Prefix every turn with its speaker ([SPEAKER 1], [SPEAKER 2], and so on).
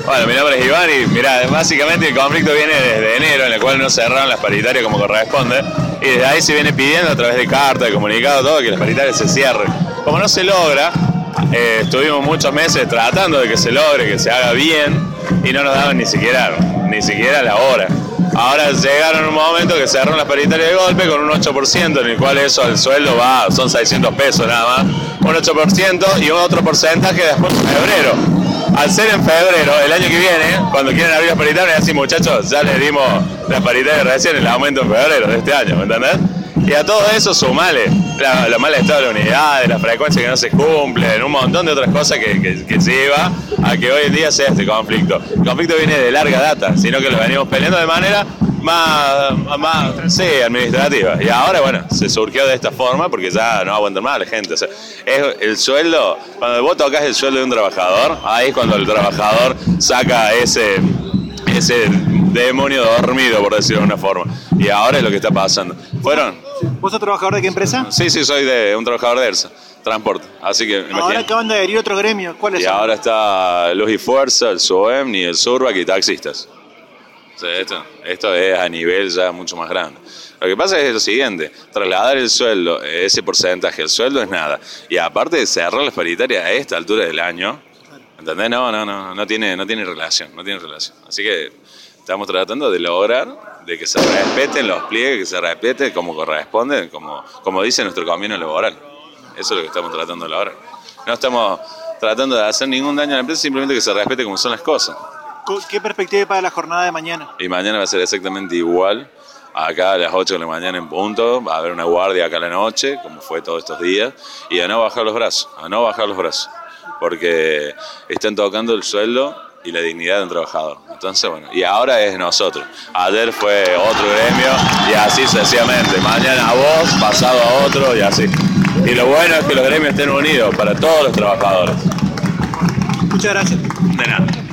[SPEAKER 1] Bueno, mi nombre es Iván y mirá, básicamente el conflicto viene desde enero, en el cual no cerraron las paritarias como corresponde, y desde ahí se viene pidiendo a través de cartas, de comunicado, todo, que las paritarias se cierren. Como no se logra, estuvimos muchos meses tratando de que se logre, que se haga bien, y no nos daban ni siquiera la hora. Ahora llegaron un momento que cerraron las paritarias de golpe con un 8%, en el cual eso al sueldo son 600 pesos nada más, un 8% y un otro porcentaje después en febrero. Al ser en febrero, el año que viene, cuando quieren abrir las paritarias, así muchachos, ya les dimos las paritarias recién, el aumento en febrero de este año, ¿me entendés? Y a todo eso sumale la mala estado de la unidad, la frecuencia que no se cumplen, un montón de otras cosas que lleva a que hoy en día sea este conflicto. El conflicto viene de larga data, sino que lo venimos peleando de manera más administrativa. Y ahora, bueno, se surgió de esta forma porque ya no aguantan más la gente. O sea, es el sueldo, cuando vos tocas el sueldo de un trabajador, ahí es cuando el trabajador saca ese demonio dormido, por decirlo de una forma. Y ahora es lo que está pasando.
[SPEAKER 2] ¿Vos sos trabajador de qué empresa?
[SPEAKER 1] Sí, soy un trabajador de ERSA, transporte. Así que
[SPEAKER 2] ahora acaban de adherir otros gremios. ¿Cuáles son?
[SPEAKER 1] Y ahora está Luz y Fuerza, el SUEM, y el Surbac y taxistas. O sea, esto es a nivel ya mucho más grande. Lo que pasa es lo siguiente, trasladar el sueldo, ese porcentaje, el sueldo es nada. Y aparte de cerrar las paritarias a esta altura del año, ¿entendés? No tiene relación. Así que estamos tratando de lograr de que se respeten los pliegues, que se respete como corresponde, como dice nuestro convenio laboral. Eso es lo que estamos tratando de lograr. No estamos tratando de hacer ningún daño a la empresa, simplemente que se respete como son las cosas.
[SPEAKER 2] ¿Qué perspectiva hay para la jornada de mañana?
[SPEAKER 1] Y mañana va a ser exactamente igual. Acá a las 8 de la mañana en punto, va a haber una guardia acá a la noche, como fue todos estos días, y a no bajar los brazos, porque están tocando el sueldo y la dignidad de un trabajador. Entonces, bueno, y ahora es nosotros. Ayer fue otro gremio y así sucesivamente. Mañana a vos, pasado a otro y así. Y lo bueno es que los gremios estén unidos para todos los trabajadores.
[SPEAKER 2] Muchas gracias.
[SPEAKER 1] De nada.